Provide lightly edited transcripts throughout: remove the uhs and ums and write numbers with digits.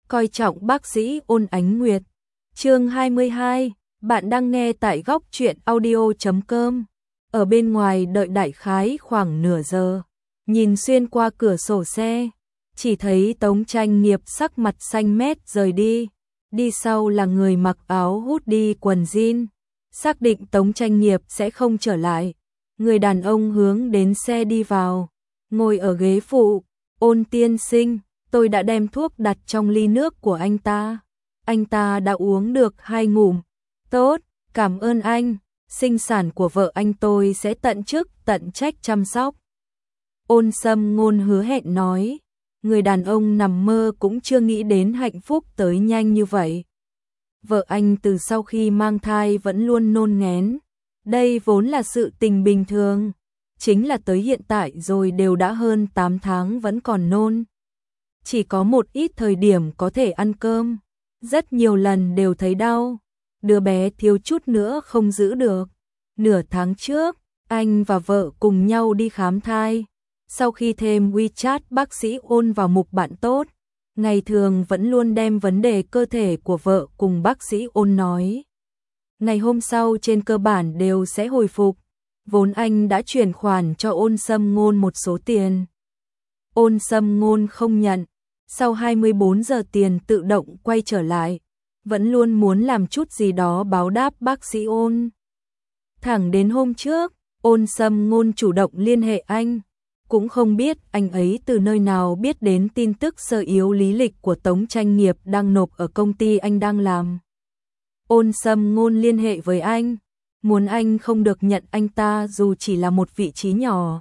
coi trọng bác sĩ Ôn Ánh Nguyệt. Chương 22, bạn đang nghe tại góc truyện audio.com. Ở bên ngoài đợi đại khái khoảng nửa giờ, nhìn xuyên qua cửa sổ xe, chỉ thấy Tống Tranh Nghiệp sắc mặt xanh mét rời đi. Đi sau là người mặc áo hoodie quần jean, xác định Tống Tranh Nghiệp sẽ không trở lại. Người đàn ông hướng đến xe đi vào, ngồi ở ghế phụ. Ôn tiên sinh, tôi đã đem thuốc đặt trong ly nước của anh ta. Anh ta đã uống được 2 ngụm. Tốt, cảm ơn anh. Sinh sản của vợ anh tôi sẽ tận chức tận trách chăm sóc. Ôn Sâm Ngôn hứa hẹn nói. Người đàn ông nằm mơ cũng chưa nghĩ đến hạnh phúc tới nhanh như vậy. Vợ anh từ sau khi mang thai vẫn luôn nôn nghén. Đây vốn là sự tình bình thường. Chính là tới hiện tại rồi đều đã hơn 8 tháng vẫn còn nôn. Chỉ có một ít thời điểm có thể ăn cơm. Rất nhiều lần đều thấy đau. Đứa bé thiếu chút nữa không giữ được. Nửa tháng trước, anh và vợ cùng nhau đi khám thai. Sau khi thêm WeChat bác sĩ Ôn vào mục bạn tốt, ngày thường vẫn luôn đem vấn đề cơ thể của vợ cùng bác sĩ Ôn nói. Ngày hôm sau trên cơ bản đều sẽ hồi phục. Vốn anh đã chuyển khoản cho Ôn Sâm Ngôn một số tiền. Ôn Sâm Ngôn không nhận. Sau 24 giờ tiền tự động quay trở lại. Vẫn luôn muốn làm chút gì đó báo đáp bác sĩ Ôn. Thẳng đến hôm trước, Ôn Sâm Ngôn chủ động liên hệ anh. Cũng không biết anh ấy từ nơi nào biết đến tin tức sơ yếu lý lịch của Tống Tranh Nghiệp đang nộp ở công ty anh đang làm. Ôn Sâm Ngôn liên hệ với anh, muốn anh không được nhận anh ta dù chỉ là một vị trí nhỏ.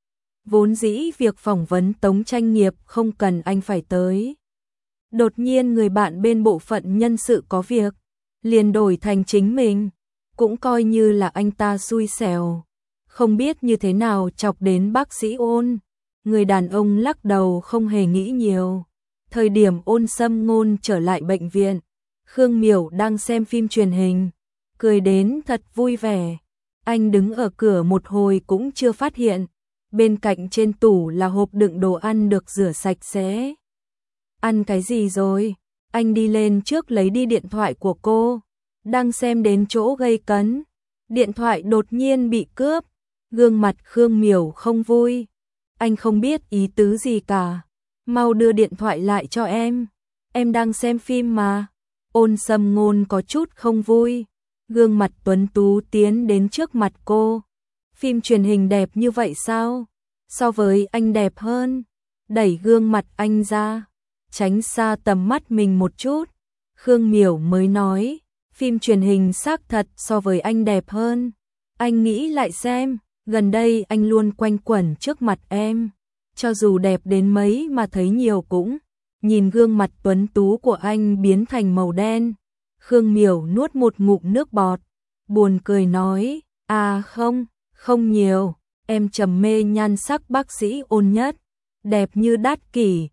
Vốn dĩ việc phỏng vấn Tống Tranh Nghiệp không cần anh phải tới. Đột nhiên người bạn bên bộ phận nhân sự có việc, liền đổi thành chính mình, cũng coi như là anh ta xui xẻo. Không biết như thế nào chọc đến bác sĩ Ôn. Người đàn ông lắc đầu không hề nghĩ nhiều. Thời điểm Ôn Sâm Ngôn trở lại bệnh viện, Khương Miểu đang xem phim truyền hình, cười đến thật vui vẻ. Anh đứng ở cửa một hồi cũng chưa phát hiện. Bên cạnh trên tủ là hộp đựng đồ ăn được rửa sạch sẽ. Ăn cái gì rồi? Anh đi lên trước lấy đi điện thoại của cô. Đang xem đến chỗ gây cấn, điện thoại đột nhiên bị cướp. Gương mặt Khương Miểu không vui. Anh không biết ý tứ gì cả. Mau đưa điện thoại lại cho em. Em đang xem phim mà. Ôn Sâm Ngôn có chút không vui. Gương mặt tuấn tú tiến đến trước mặt cô. Phim truyền hình đẹp như vậy sao? So với anh đẹp hơn. Đẩy gương mặt anh ra, tránh xa tầm mắt mình một chút. Khương Miểu mới nói, phim truyền hình xác thật so với anh đẹp hơn. Anh nghĩ lại xem, gần đây anh luôn quanh quẩn trước mặt em. Cho dù đẹp đến mấy mà thấy nhiều cũng. Nhìn gương mặt tuấn tú của anh biến thành màu đen. Khương Miểu nuốt một ngụm nước bọt, buồn cười nói, à không nhiều, em trầm mê nhan sắc bác sĩ Ôn nhất, đẹp như Đát Kỷ.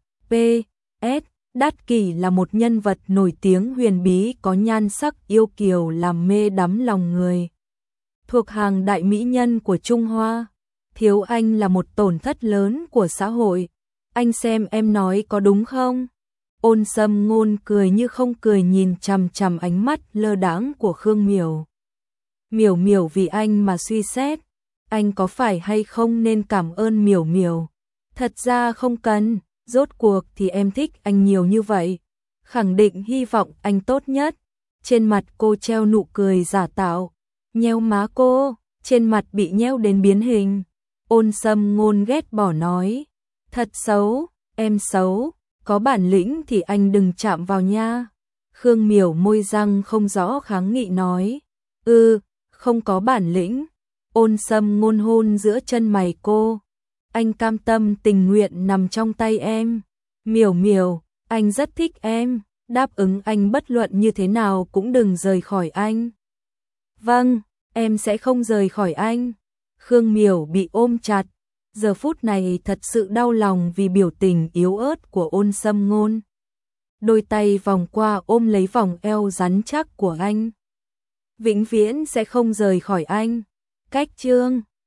P.S. Đát Kỷ là một nhân vật nổi tiếng huyền bí có nhan sắc yêu kiều làm mê đắm lòng người. Thuộc hàng đại mỹ nhân của Trung Hoa, thiếu anh là một tổn thất lớn của xã hội. Anh xem em nói có đúng không? Ôn Sâm Ngôn cười như không cười nhìn chằm chằm ánh mắt lơ đãng của Khương Miểu. Miểu Miểu vì anh mà suy xét, anh có phải hay không nên cảm ơn Miểu Miểu? Thật ra không cần, rốt cuộc thì em thích anh nhiều như vậy. Khẳng định hy vọng anh tốt nhất. Trên mặt cô treo nụ cười giả tạo, nheo má cô, trên mặt bị nheo đến biến hình. Ôn Sâm Ngôn ghét bỏ nói, thật xấu, em xấu, có bản lĩnh thì anh đừng chạm vào nha. Khương Miểu môi răng không rõ kháng nghị nói, không có bản lĩnh. Ôn Sâm Ngôn hôn giữa chân mày cô, anh cam tâm tình nguyện nằm trong tay em. Miểu Miểu, anh rất thích em, đáp ứng anh bất luận như thế nào cũng đừng rời khỏi anh. Vâng, em sẽ không rời khỏi anh. Khương Miểu bị ôm chặt, giờ phút này thật sự đau lòng vì biểu tình yếu ớt của Ôn Sâm Ngôn. Đôi tay vòng qua ôm lấy vòng eo rắn chắc của anh. Vĩnh viễn sẽ không rời khỏi anh. Cách chương